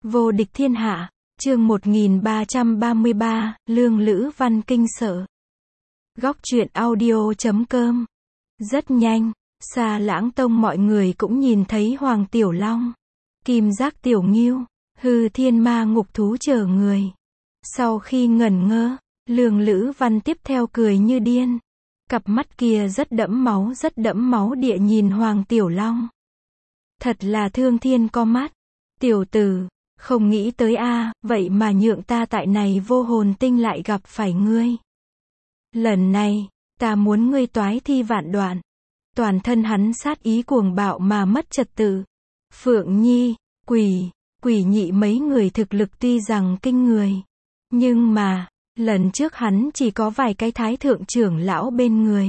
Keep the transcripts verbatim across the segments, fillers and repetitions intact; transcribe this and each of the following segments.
Vô địch thiên hạ, chương một nghìn ba trăm ba mươi ba, Lương Lữ Văn kinh sợ. Góc truyện audio chấm com. Rất nhanh, Sa Lãng Tông mọi người cũng nhìn thấy Hoàng Tiểu Long, Kim Giác Tiểu Ngưu, Hư Thiên Ma Ngục Thú chờ người. Sau khi ngẩn ngơ, Lương Lữ Văn tiếp theo cười như điên. Cặp mắt kia rất đẫm máu rất đẫm máu địa nhìn Hoàng Tiểu Long. Thật là thương thiên có mắt. Tiểu tử, không nghĩ tới a, vậy mà nhượng ta tại này vô hồn tinh lại gặp phải ngươi. Lần này, ta muốn ngươi toái thi vạn đoạn. Toàn thân hắn sát ý cuồng bạo mà mất trật tự. Phượng Nhi, Quỷ, Quỷ Nhị mấy người thực lực tuy rằng kinh người. Nhưng mà, lần trước hắn chỉ có vài cái thái thượng trưởng lão bên người.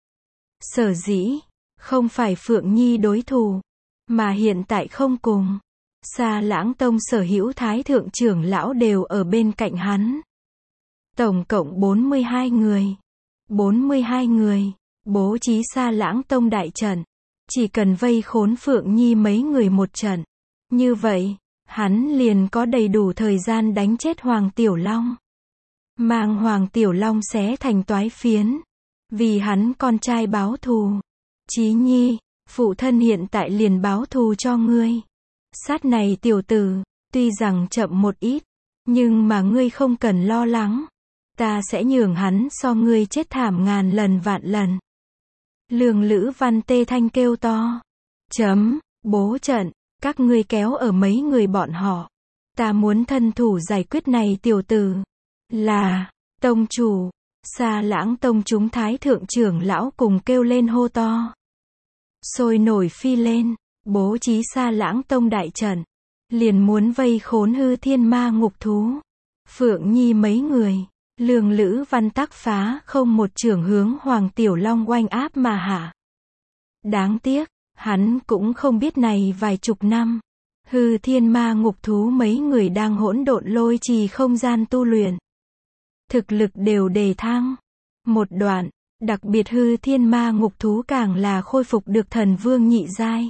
Sở dĩ, không phải Phượng Nhi đối thủ, mà hiện tại không cùng. Sa Lãng Tông sở hữu thái thượng trưởng lão đều ở bên cạnh hắn. Tổng cộng bốn mươi hai người. bốn mươi hai người, bố trí Sa Lãng Tông đại trận. Chỉ cần vây khốn Phượng Nhi mấy người một trận. Như vậy, hắn liền có đầy đủ thời gian đánh chết Hoàng Tiểu Long. Mang Hoàng Tiểu Long xé thành toái phiến. Vì hắn con trai báo thù. Chí Nhi, phụ thân hiện tại liền báo thù cho ngươi. Sát này tiểu tử, tuy rằng chậm một ít, nhưng mà ngươi không cần lo lắng. Ta sẽ nhường hắn so ngươi chết thảm ngàn lần vạn lần. Lương Lữ Văn tê thanh kêu to. Chấm, bố trận, các ngươi kéo ở mấy người bọn họ. Ta muốn thân thủ giải quyết này tiểu tử. Là, tông chủ, Sa Lãng Tông chúng thái thượng trưởng lão cùng kêu lên hô to. Sôi nổi phi lên. Bố trí Sa Lãng Tông đại trận, liền muốn vây khốn Hư Thiên Ma Ngục Thú. Phượng Nhi mấy người, Lương Lữ Văn tác phá không một chưởng hướng Hoàng Tiểu Long oanh áp mà hạ. Đáng tiếc, hắn cũng không biết này vài chục năm, Hư Thiên Ma Ngục Thú mấy người đang hỗn độn lôi trì không gian tu luyện. Thực lực đều đề thăng. Một đoạn, đặc biệt Hư Thiên Ma Ngục Thú càng là khôi phục được thần vương nhị giai.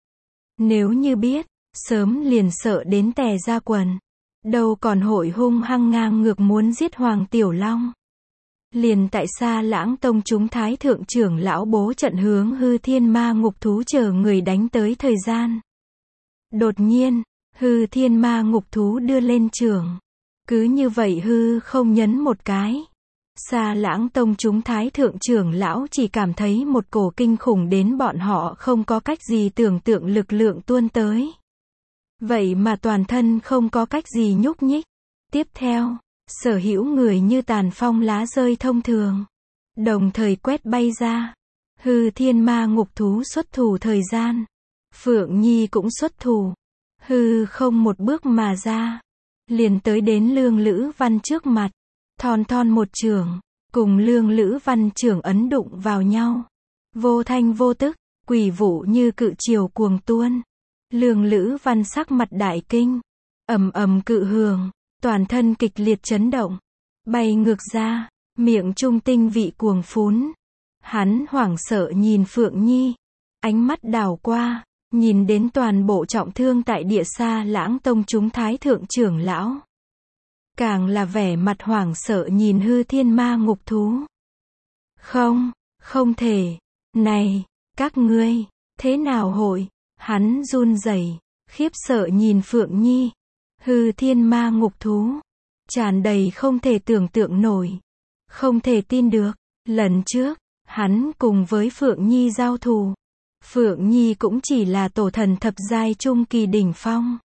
Nếu như biết, sớm liền sợ đến tè ra quần. Đâu còn hội hung hăng ngang ngược muốn giết Hoàng Tiểu Long. Liền tại Sa Lãng Tông chúng thái thượng trưởng lão bố trận hướng Hư Thiên Ma Ngục Thú chờ người đánh tới thời gian. Đột nhiên, Hư Thiên Ma Ngục Thú đưa lên trưởng. Cứ như vậy hư không nhấn một cái. Sa Lãng Tông chúng thái thượng trưởng lão chỉ cảm thấy một cổ kinh khủng đến bọn họ không có cách gì tưởng tượng lực lượng tuôn tới. Vậy mà toàn thân không có cách gì nhúc nhích. Tiếp theo, sở hữu người như tàn phong lá rơi thông thường. Đồng thời quét bay ra. Hư Thiên Ma Ngục Thú xuất thủ thời gian. Phượng Nhi cũng xuất thủ. Hư không một bước mà ra. Liền tới đến Lương Lữ Văn trước mặt. Thon thon một chưởng, cùng Lương Lữ Văn chưởng ấn đụng vào nhau. Vô thanh vô tức, quỷ vụ như cự triều cuồng tuôn. Lương Lữ Văn sắc mặt đại kinh, ầm ầm cự hưởng, toàn thân kịch liệt chấn động, bay ngược ra, miệng trung tinh vị cuồng phún. Hắn hoảng sợ nhìn Phượng Nhi, ánh mắt đảo qua, nhìn đến toàn bộ trọng thương tại địa Sa Lãng Tông chúng thái thượng trưởng lão. Càng là vẻ mặt hoảng sợ nhìn Hư Thiên Ma Ngục Thú. Không, không thể. Này, các ngươi, thế nào hội? Hắn run rẩy, khiếp sợ nhìn Phượng Nhi. Hư Thiên Ma Ngục Thú. Tràn đầy không thể tưởng tượng nổi. Không thể tin được. Lần trước, hắn cùng với Phượng Nhi giao thù. Phượng Nhi cũng chỉ là tổ thần thập giai trung kỳ đỉnh phong.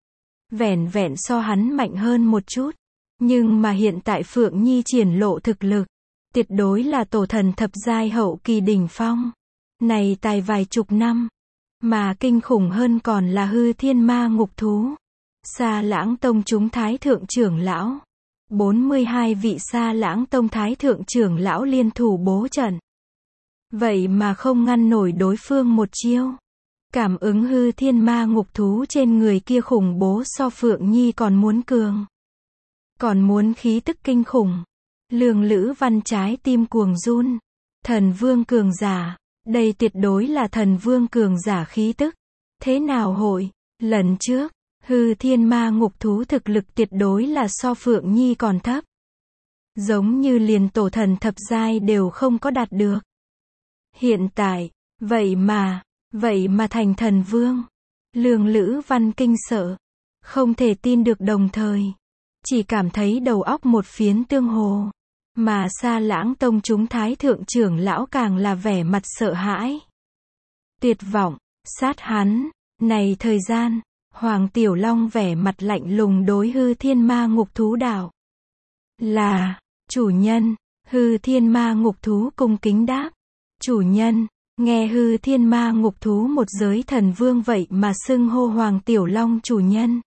Vẻn vẹn so hắn mạnh hơn một chút. Nhưng mà hiện tại Phượng Nhi triển lộ thực lực, tuyệt đối là tổ thần thập giai hậu kỳ đỉnh phong. Này tài vài chục năm, mà kinh khủng hơn còn là Hư Thiên Ma Ngục Thú. Sa Lãng Tông chúng thái thượng trưởng lão, bốn mươi hai vị Sa Lãng Tông thái thượng trưởng lão liên thủ bố trận. Vậy mà không ngăn nổi đối phương một chiêu. Cảm ứng Hư Thiên Ma Ngục Thú trên người kia khủng bố so Phượng Nhi còn muốn cường. Còn muốn khí tức kinh khủng. Lương Lữ Văn trái tim cuồng run. Thần vương cường giả. Đây tuyệt đối là thần vương cường giả khí tức. Thế nào hội? Lần trước, Hư thiên ma ngục thú thực lực tuyệt đối là so Phượng Nhi còn thấp. Giống như liền tổ thần thập giai đều không có đạt được. Hiện tại, vậy mà, vậy mà thành thần vương. Lương Lữ Văn kinh sợ, không thể tin được đồng thời. Chỉ cảm thấy đầu óc một phiến tương hồ. Mà Sa Lãng Tông chúng thái thượng trưởng lão càng là vẻ mặt sợ hãi. Tuyệt vọng, sát hắn, này thời gian, Hoàng Tiểu Long vẻ mặt lạnh lùng đối hư thiên ma ngục thú đạo. Là, chủ nhân, hư thiên ma ngục thú cung kính đáp. Chủ nhân, nghe hư thiên ma ngục thú một giới thần vương vậy mà xưng hô Hoàng Tiểu Long chủ nhân.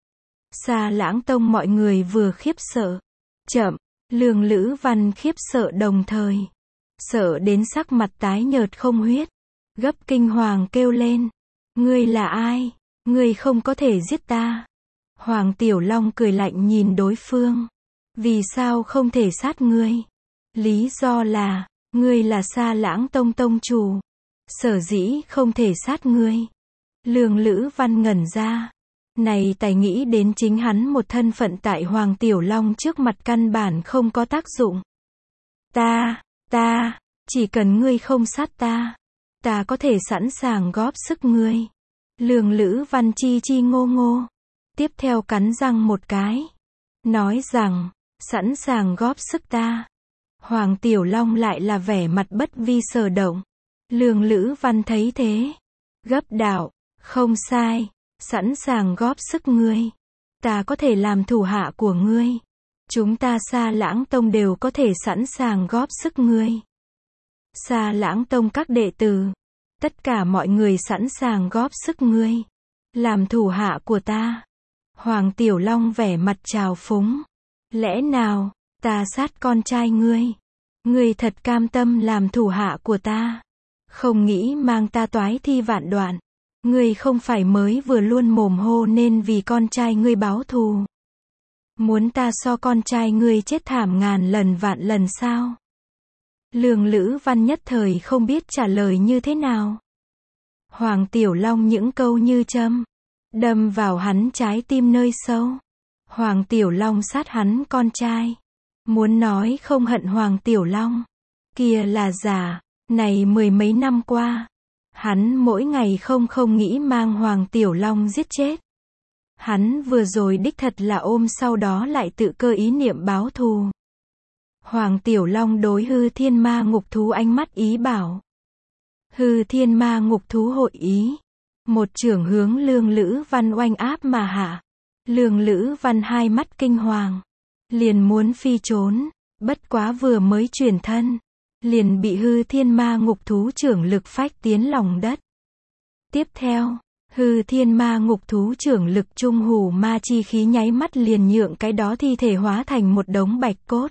Sa Lãng Tông mọi người vừa khiếp sợ. Chậm, Lương Lữ Văn khiếp sợ đồng thời. Sợ đến sắc mặt tái nhợt không huyết. Gấp kinh hoàng kêu lên. Ngươi là ai? Ngươi không có thể giết ta. Hoàng Tiểu Long cười lạnh nhìn đối phương. Vì sao không thể sát ngươi? Lý do là, ngươi là Sa Lãng Tông tông chủ. Sở dĩ không thể sát ngươi. Lương Lữ Văn ngẩn ra. Này tài nghĩ đến chính hắn một thân phận tại Hoàng Tiểu Long trước mặt căn bản không có tác dụng. Ta, ta, chỉ cần ngươi không sát ta, ta có thể sẵn sàng góp sức ngươi. Lương Lữ Văn chi chi ngô ngô. Tiếp theo cắn răng một cái. Nói rằng, sẵn sàng góp sức ta. Hoàng Tiểu Long lại là vẻ mặt bất vi sở động. Lương Lữ Văn thấy thế. Gấp đạo, không sai, sẵn sàng góp sức ngươi. Ta có thể làm thủ hạ của ngươi. Chúng ta Sa Lãng Tông đều có thể sẵn sàng góp sức ngươi. Sa Lãng Tông các đệ tử, tất cả mọi người sẵn sàng góp sức ngươi. Làm thủ hạ của ta. Hoàng Tiểu Long vẻ mặt trào phúng. Lẽ nào, ta sát con trai ngươi? Ngươi thật cam tâm làm thủ hạ của ta? Không nghĩ mang ta toái thi vạn đoạn. Ngươi không phải mới vừa luôn mồm hô nên vì con trai ngươi báo thù. Muốn ta so con trai ngươi chết thảm ngàn lần vạn lần sao? Lương Lữ Văn nhất thời không biết trả lời như thế nào. Hoàng Tiểu Long những câu như châm đâm vào hắn trái tim nơi sâu. Hoàng Tiểu Long sát hắn con trai. Muốn nói không hận Hoàng Tiểu Long, kia là giả. Này mười mấy năm qua, hắn mỗi ngày không không nghĩ mang Hoàng Tiểu Long giết chết. Hắn vừa rồi đích thật là ôm sau đó lại tự cơ ý niệm báo thù. Hoàng Tiểu Long đối hư thiên ma ngục thú ánh mắt ý bảo. Hư thiên ma ngục thú hội ý. Một chưởng hướng Lương Lữ Văn oanh áp mà hạ. Lương Lữ Văn hai mắt kinh hoàng. Liền muốn phi trốn. Bất quá vừa mới chuyển thân. Liền bị hư thiên ma ngục thú trưởng lực phách tiến lòng đất. Tiếp theo, hư thiên ma ngục thú trưởng lực trung hủ ma chi khí nháy mắt liền nhượng cái đó thi thể hóa thành một đống bạch cốt.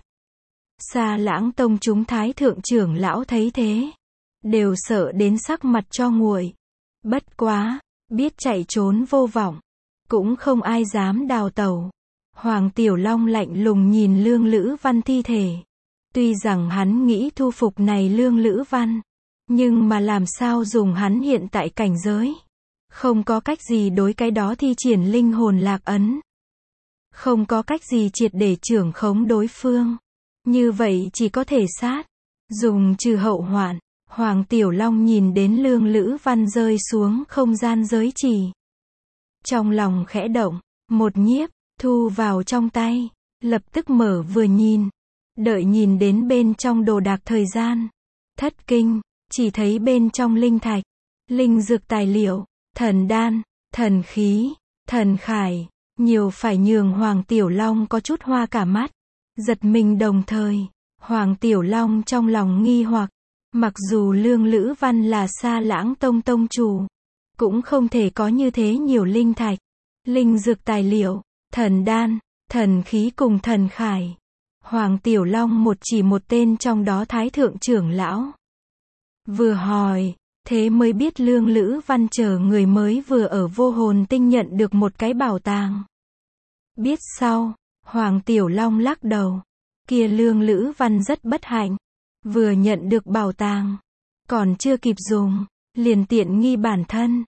Sa Lãng Tông chúng thái thượng trưởng lão thấy thế. Đều sợ đến sắc mặt cho nguội. Bất quá, biết chạy trốn vô vọng. Cũng không ai dám đào tẩu. Hoàng Tiểu Long lạnh lùng nhìn Lương Lữ Văn thi thể. Tuy rằng hắn nghĩ thu phục này Lương Lữ Văn. Nhưng mà làm sao dùng hắn hiện tại cảnh giới. Không có cách gì đối cái đó thi triển linh hồn lạc ấn. Không có cách gì triệt để trưởng khống đối phương. Như vậy chỉ có thể sát. Dùng trừ hậu hoạn. Hoàng Tiểu Long nhìn đến Lương Lữ Văn rơi xuống không gian giới chỉ. Trong lòng khẽ động. Một nhiếp, thu vào trong tay. Lập tức mở vừa nhìn. Đợi nhìn đến bên trong đồ đạc thời gian. Thất kinh, chỉ thấy bên trong linh thạch, linh dược tài liệu, thần đan, thần khí, thần khải, nhiều phải nhường Hoàng Tiểu Long có chút hoa cả mắt. Giật mình đồng thời, Hoàng Tiểu Long trong lòng nghi hoặc, mặc dù Lương Lữ Văn là Sa Lãng Tông tông chủ, cũng không thể có như thế nhiều linh thạch, linh dược tài liệu, thần đan, thần khí cùng thần khải. Hoàng Tiểu Long một chỉ một tên trong đó thái thượng trưởng lão. Vừa hỏi, thế mới biết Lương Lữ Văn chờ người mới vừa ở vô hồn tinh nhận được một cái bảo tàng. Biết sau, Hoàng Tiểu Long lắc đầu. Kia Lương Lữ Văn rất bất hạnh. Vừa nhận được bảo tàng, còn chưa kịp dùng, liền tiện nghi bản thân.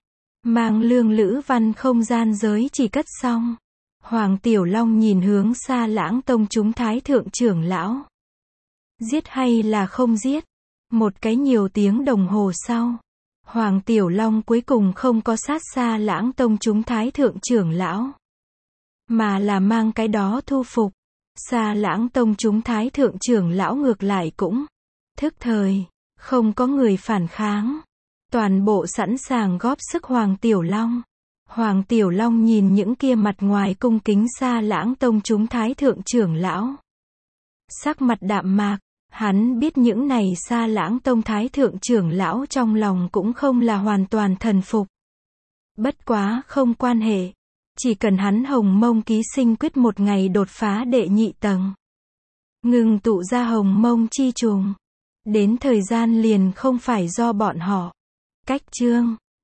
Mang Lương Lữ Văn không gian giới chỉ cất xong. Hoàng Tiểu Long nhìn hướng Sa Lãng Tông chúng thái thượng trưởng lão. Giết hay là không giết? Một cái nhiều tiếng đồng hồ sau, Hoàng Tiểu Long cuối cùng không có sát Sa Lãng Tông chúng thái thượng trưởng lão, mà là mang cái đó thu phục. Sa Lãng Tông chúng thái thượng trưởng lão ngược lại cũng thức thời, không có người phản kháng. Toàn bộ sẵn sàng góp sức Hoàng Tiểu Long. Hoàng Tiểu Long nhìn những kia mặt ngoài cung kính Sa Lãng Tông chúng thái thượng trưởng lão. Sắc mặt đạm mạc, hắn biết những này Sa Lãng Tông thái thượng trưởng lão trong lòng cũng không là hoàn toàn thần phục. Bất quá không quan hệ. Chỉ cần hắn Hồng Mông ký sinh quyết một ngày đột phá đệ nhị tầng, ngừng tụ ra Hồng Mông chi trùng, đến thời gian liền không phải do bọn họ. Cách chương